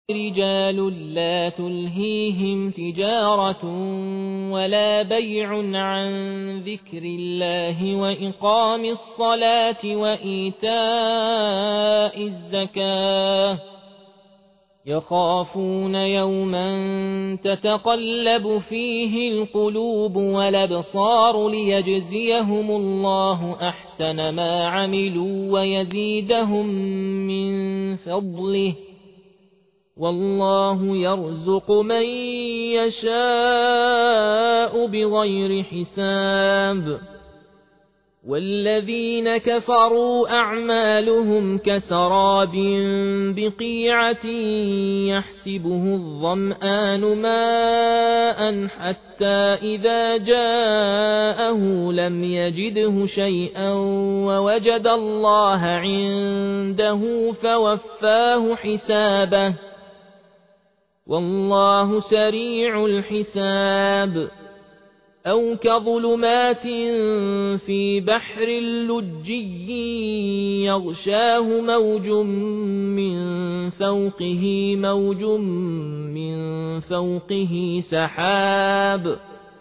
رجال لا تلهيهم تجارة ولا بيع عن ذكر الله وإقام الصلاة وإيتاء الزكاة يخافون يوما تتقلب فيه القلوب والأبصار ليجزيهم الله أحسن ما عملوا ويزيدهم من فضله والله يرزق من يشاء بغير حساب والذين كفروا أعمالهم كسراب بقيعة يحسبه الظمآن ماء حتى إذا جاءه لم يجده شيئا ووجد الله عنده فوفاه حسابه والله سريع الحساب أو كظلمات في بحر لجي يغشاه موج من فوقه موج من فوقه سحاب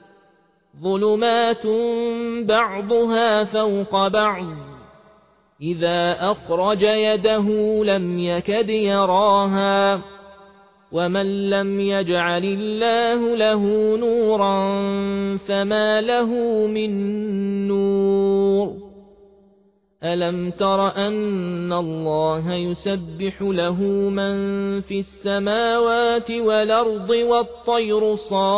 ظلمات بعضها فوق بعض إذا أخرج يده لم يكد يراها ومن لم يجعل الله له نورا فما له من نور ألم تر أن الله يسبح له من في السماوات والأرض والطير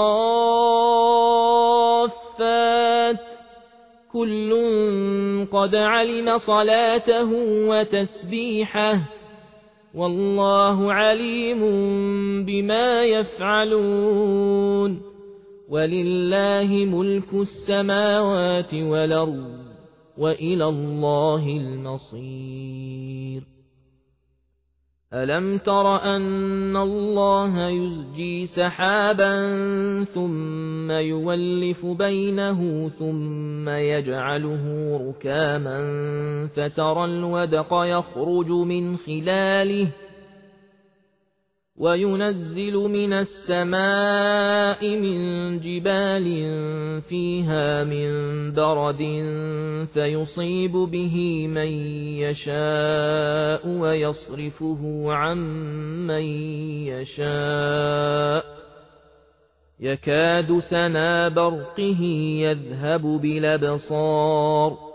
صافات كل قد علم صلاته وتسبيحه والله عليم بما يفعلون ولله ملك السماوات والأرض وإلى الله المصير ألم تر أن الله يزجي سحابا ثم يولف بينه ثم يجعله ركاما فترى الودق يخرج من خلاله وينزل من السماء من جبال فيها من برد فيصيب به من يشاء ويصرفه عن من يشاء يكاد سنا برقه يذهب بالأبصار